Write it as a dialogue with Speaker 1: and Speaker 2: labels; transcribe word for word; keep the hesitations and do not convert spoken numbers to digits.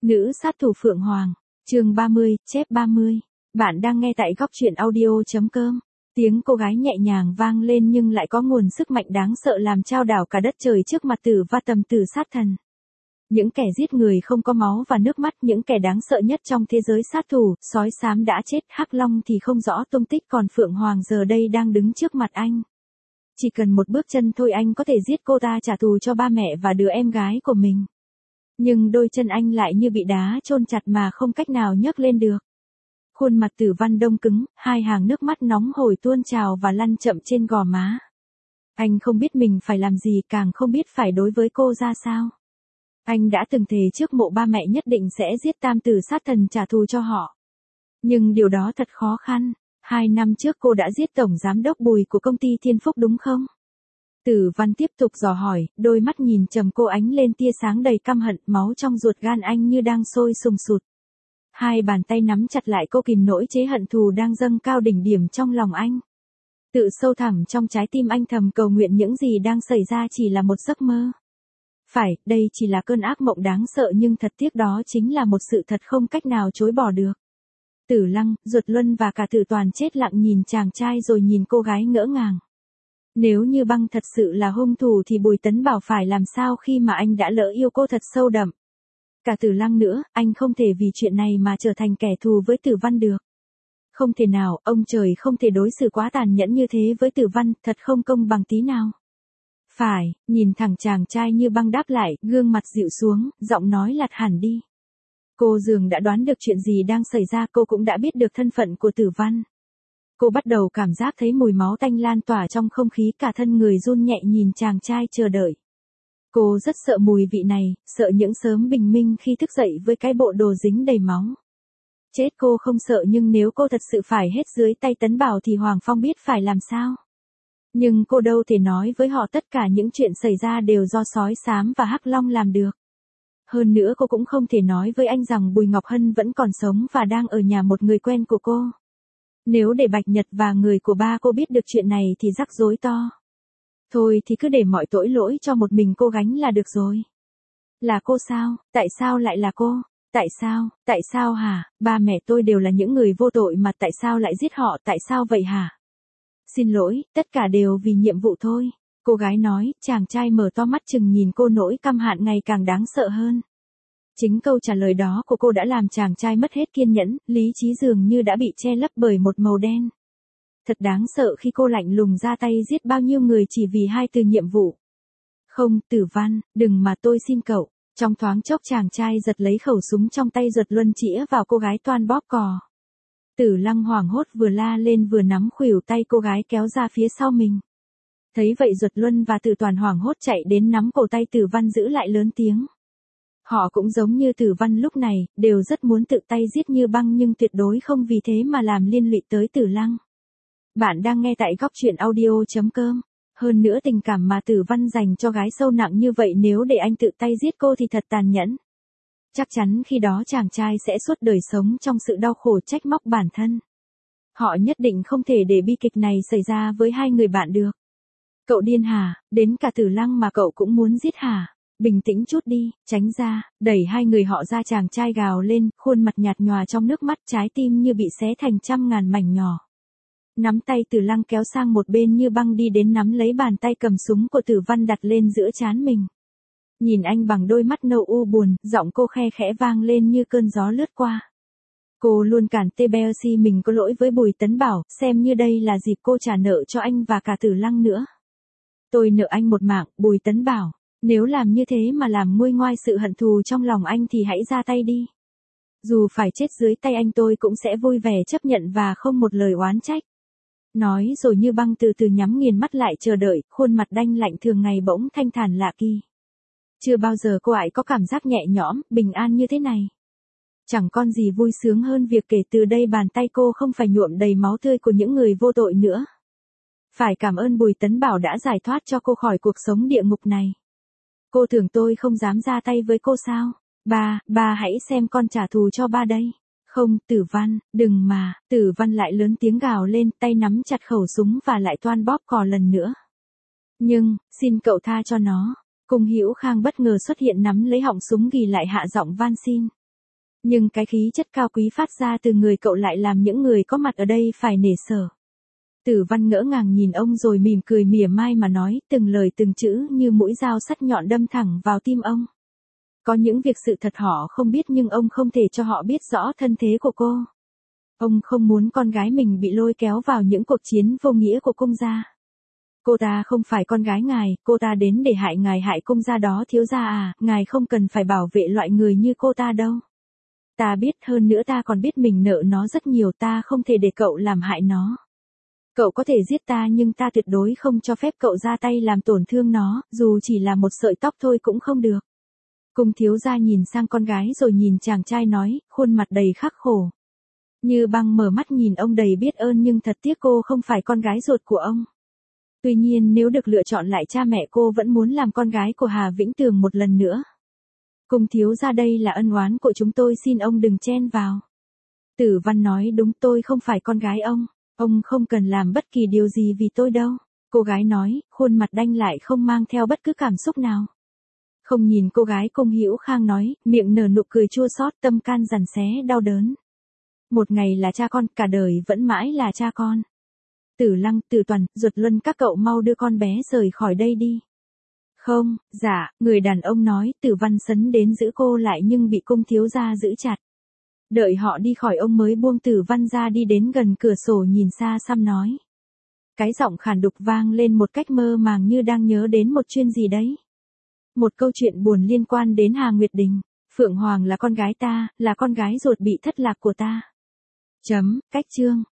Speaker 1: Nữ sát thủ Phượng Hoàng, chương ba mươi, chép ba mươi. Bạn đang nghe tại góc truyện audio.com. Tiếng cô gái nhẹ nhàng vang lên nhưng lại có nguồn sức mạnh đáng sợ làm chao đảo cả đất trời trước mặt Tử Va Tầm Tử sát thần. Những kẻ giết người không có máu và nước mắt, những kẻ đáng sợ nhất trong thế giới sát thủ, sói xám đã chết, hắc long thì không rõ tung tích, còn Phượng Hoàng giờ đây đang đứng trước mặt anh. Chỉ cần một bước chân thôi anh có thể giết cô ta trả thù cho ba mẹ và đứa em gái của mình. Nhưng đôi chân anh lại như bị đá chôn chặt mà không cách nào nhấc lên được. Khuôn mặt Tử Văn đông cứng, hai hàng nước mắt nóng hổi tuôn trào và lăn chậm trên gò má. Anh không biết mình phải làm gì, càng không biết phải đối với cô ra sao. Anh đã từng thề trước mộ ba mẹ nhất định sẽ giết tam tử sát thần trả thù cho họ. Nhưng điều đó thật khó khăn. Hai năm trước cô đã giết tổng giám đốc Bùi của công ty Thiên Phúc đúng không? Tử Văn tiếp tục dò hỏi, đôi mắt nhìn trầm cô ánh lên tia sáng đầy căm hận, máu trong ruột gan anh như đang sôi sùng sụt. Hai bàn tay nắm chặt lại cô kìm nỗi chế hận thù đang dâng cao đỉnh điểm trong lòng anh. Tự sâu thẳm trong trái tim anh thầm cầu nguyện những gì đang xảy ra chỉ là một giấc mơ. Phải, đây chỉ là cơn ác mộng đáng sợ nhưng thật tiếc đó chính là một sự thật không cách nào chối bỏ được. Tử Lăng, Duật Luân và cả Tử Toàn chết lặng nhìn chàng trai rồi nhìn cô gái ngỡ ngàng. Nếu như Băng thật sự là hung thủ thì Bùi Tấn Bảo phải làm sao khi mà anh đã lỡ yêu cô thật sâu đậm. Cả Tử Lăng nữa, anh không thể vì chuyện này mà trở thành kẻ thù với Tử Văn được. Không thể nào, ông trời không thể đối xử quá tàn nhẫn như thế với Tử Văn, thật không công bằng tí nào. Phải, nhìn thẳng chàng trai như Băng đáp lại, gương mặt dịu xuống, giọng nói lạt hẳn đi. Cô dường đã đoán được chuyện gì đang xảy ra, cô cũng đã biết được thân phận của Tử Văn. Cô bắt đầu cảm giác thấy mùi máu tanh lan tỏa trong không khí, cả thân người run nhẹ nhìn chàng trai chờ đợi. Cô rất sợ mùi vị này, sợ những sớm bình minh khi thức dậy với cái bộ đồ dính đầy máu. Chết cô không sợ nhưng nếu cô thật sự phải hết dưới tay Tấn Bảo thì Hoàng Phong biết phải làm sao. Nhưng cô đâu thể nói với họ tất cả những chuyện xảy ra đều do sói xám và hắc long làm được. Hơn nữa cô cũng không thể nói với anh rằng Bùi Ngọc Hân vẫn còn sống và đang ở nhà một người quen của cô. Nếu để Bạch Nhật và người của ba cô biết được chuyện này thì rắc rối to. Thôi thì cứ để mọi tội lỗi cho một mình cô gánh là được rồi. Là cô sao? Tại sao lại là cô? Tại sao? Tại sao hả? Ba mẹ tôi đều là những người vô tội mà tại sao lại giết họ? Tại sao vậy hả? Xin lỗi, tất cả đều vì nhiệm vụ thôi. Cô gái nói, chàng trai mở to mắt chừng nhìn cô, nỗi căm hận ngày càng đáng sợ hơn. Chính câu trả lời đó của cô đã làm chàng trai mất hết kiên nhẫn, lý trí dường như đã bị che lấp bởi một màu đen. Thật đáng sợ khi cô lạnh lùng ra tay giết bao nhiêu người chỉ vì hai từ nhiệm vụ. Không, Tử Văn, đừng mà tôi xin cậu. Trong thoáng chốc chàng trai giật lấy khẩu súng trong tay Duật Luân chĩa vào cô gái toan bóp cò. Tử Lăng hoảng hốt vừa la lên vừa nắm khuỷu tay cô gái kéo ra phía sau mình. Thấy vậy Duật Luân và Tử Toàn hoảng hốt chạy đến nắm cổ tay Tử Văn giữ lại lớn tiếng. Họ cũng giống như Tử Văn lúc này, đều rất muốn tự tay giết như Băng nhưng tuyệt đối không vì thế mà làm liên lụy tới Tử Lăng. Bạn đang nghe tại góc truyện audio.com. Hơn nữa tình cảm mà Tử Văn dành cho gái sâu nặng như vậy, nếu để anh tự tay giết cô thì thật tàn nhẫn. Chắc chắn khi đó chàng trai sẽ suốt đời sống trong sự đau khổ trách móc bản thân. Họ nhất định không thể để bi kịch này xảy ra với hai người bạn được. Cậu điên hả? Đến cả Tử Lăng mà cậu cũng muốn giết hả? Bình tĩnh chút đi, tránh ra, đẩy hai người họ ra. Chàng trai gào lên, khuôn mặt nhạt nhòa trong nước mắt, trái tim như bị xé thành trăm ngàn mảnh nhỏ. Nắm tay Tử Lăng kéo sang một bên như Băng đi đến nắm lấy bàn tay cầm súng của Tử Văn đặt lên giữa trán mình. Nhìn anh bằng đôi mắt nâu u buồn, giọng cô khe khẽ vang lên như cơn gió lướt qua. Cô luôn cản tê bê xê mình có lỗi với Bùi Tấn Bảo, xem như đây là dịp cô trả nợ cho anh và cả Tử Lăng nữa. Tôi nợ anh một mạng, Bùi Tấn Bảo. Nếu làm như thế mà làm nguôi ngoai sự hận thù trong lòng anh thì hãy ra tay đi. Dù phải chết dưới tay anh tôi cũng sẽ vui vẻ chấp nhận và không một lời oán trách. Nói rồi như Băng từ từ nhắm nghiền mắt lại chờ đợi, khuôn mặt đanh lạnh thường ngày bỗng thanh thản lạ kỳ. Chưa bao giờ cô ấy có cảm giác nhẹ nhõm, bình an như thế này. Chẳng còn gì vui sướng hơn việc kể từ đây bàn tay cô không phải nhuộm đầy máu tươi của những người vô tội nữa. Phải cảm ơn Bùi Tấn Bảo đã giải thoát cho cô khỏi cuộc sống địa ngục này. Cô tưởng tôi không dám ra tay với cô sao? Ba, ba hãy xem con trả thù cho ba đây. Không, Tử Văn, đừng mà. Tử Văn lại lớn tiếng gào lên, tay nắm chặt khẩu súng và lại toan bóp cò lần nữa. Nhưng, xin cậu tha cho nó. Cung Hữu Khang bất ngờ xuất hiện nắm lấy họng súng ghi lại hạ giọng van xin. Nhưng cái khí chất cao quý phát ra từ người cậu lại làm những người có mặt ở đây phải nể sở. Tử Văn ngỡ ngàng nhìn ông rồi mỉm cười mỉa mai mà nói, từng lời từng chữ như mũi dao sắc nhọn đâm thẳng vào tim ông. Có những việc sự thật họ không biết nhưng ông không thể cho họ biết rõ thân thế của cô. Ông không muốn con gái mình bị lôi kéo vào những cuộc chiến vô nghĩa của cung gia. Cô ta không phải con gái ngài, cô ta đến để hại ngài hại cung gia đó thiếu gia à, ngài không cần phải bảo vệ loại người như cô ta đâu. Ta biết, hơn nữa ta còn biết mình nợ nó rất nhiều, ta không thể để cậu làm hại nó. Cậu có thể giết ta nhưng ta tuyệt đối không cho phép cậu ra tay làm tổn thương nó, dù chỉ là một sợi tóc thôi cũng không được. Cung thiếu gia nhìn sang con gái rồi nhìn chàng trai nói, khuôn mặt đầy khắc khổ. Như Băng mở mắt nhìn ông đầy biết ơn nhưng thật tiếc cô không phải con gái ruột của ông. Tuy nhiên nếu được lựa chọn lại cha mẹ cô vẫn muốn làm con gái của Hà Vĩnh Tường một lần nữa. Cung thiếu gia đây là ân oán của chúng tôi, xin ông đừng chen vào. Tử Văn nói, đúng, tôi không phải con gái ông. Ông không cần làm bất kỳ điều gì vì tôi đâu. Cô gái nói, khuôn mặt đanh lại không mang theo bất cứ cảm xúc nào. Không nhìn cô gái, Cung Hữu Khang nói, miệng nở nụ cười chua xót, tâm can giằn xé đau đớn. Một ngày là cha con, cả đời vẫn mãi là cha con. Tử Lăng, Tử Tuần, Duật Luân, các cậu mau đưa con bé rời khỏi đây đi. Không, dạ, người đàn ông nói. Tử Văn sấn đến giữ cô lại nhưng bị Cung thiếu gia giữ chặt. Đợi họ đi khỏi ông mới buông Tử Văn ra, đi đến gần cửa sổ nhìn xa xăm nói. Cái giọng khàn đục vang lên một cách mơ màng như đang nhớ đến một chuyện gì đấy. Một câu chuyện buồn liên quan đến Hà Nguyệt Đình. Phượng Hoàng là con gái ta, là con gái ruột bị thất lạc của ta. Chấm, cách chương.